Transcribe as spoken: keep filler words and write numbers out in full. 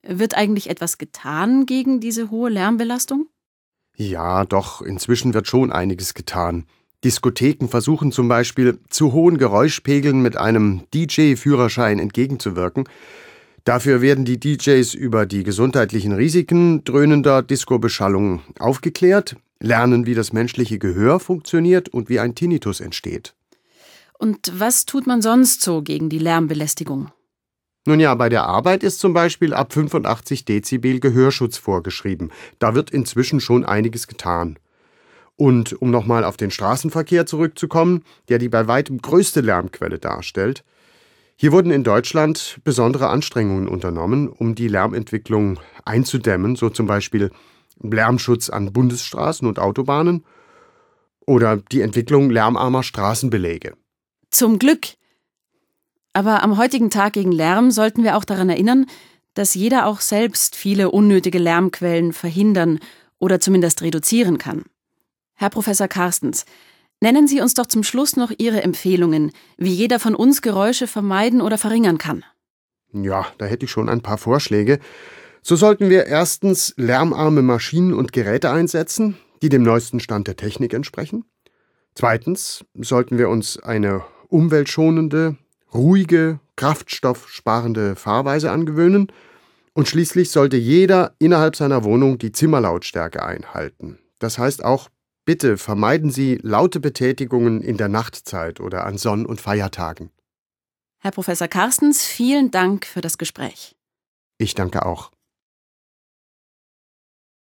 Wird eigentlich etwas getan gegen diese hohe Lärmbelastung? Ja, doch, inzwischen wird schon einiges getan. Diskotheken versuchen zum Beispiel, zu hohen Geräuschpegeln mit einem D J-Führerschein entgegenzuwirken. Dafür werden die D Js über die gesundheitlichen Risiken dröhnender Disco-Beschallung aufgeklärt, lernen, wie das menschliche Gehör funktioniert und wie ein Tinnitus entsteht. Und was tut man sonst so gegen die Lärmbelästigung? Nun ja, bei der Arbeit ist zum Beispiel ab fünfundachtzig Dezibel Gehörschutz vorgeschrieben. Da wird inzwischen schon einiges getan. Und um nochmal auf den Straßenverkehr zurückzukommen, der die bei weitem größte Lärmquelle darstellt, hier wurden in Deutschland besondere Anstrengungen unternommen, um die Lärmentwicklung einzudämmen, so zum Beispiel Lärmschutz an Bundesstraßen und Autobahnen oder die Entwicklung lärmarmer Straßenbeläge. Zum Glück! Aber am heutigen Tag gegen Lärm sollten wir auch daran erinnern, dass jeder auch selbst viele unnötige Lärmquellen verhindern oder zumindest reduzieren kann. Herr Professor Carstens, nennen Sie uns doch zum Schluss noch Ihre Empfehlungen, wie jeder von uns Geräusche vermeiden oder verringern kann. Ja, da hätte ich schon ein paar Vorschläge. So sollten wir erstens lärmarme Maschinen und Geräte einsetzen, die dem neuesten Stand der Technik entsprechen. Zweitens sollten wir uns eine umweltschonende, ruhige, kraftstoffsparende Fahrweise angewöhnen. Und schließlich sollte jeder innerhalb seiner Wohnung die Zimmerlautstärke einhalten. Das heißt auch, bitte vermeiden Sie laute Betätigungen in der Nachtzeit oder an Sonn- und Feiertagen. Herr Professor Carstens, vielen Dank für das Gespräch. Ich danke auch.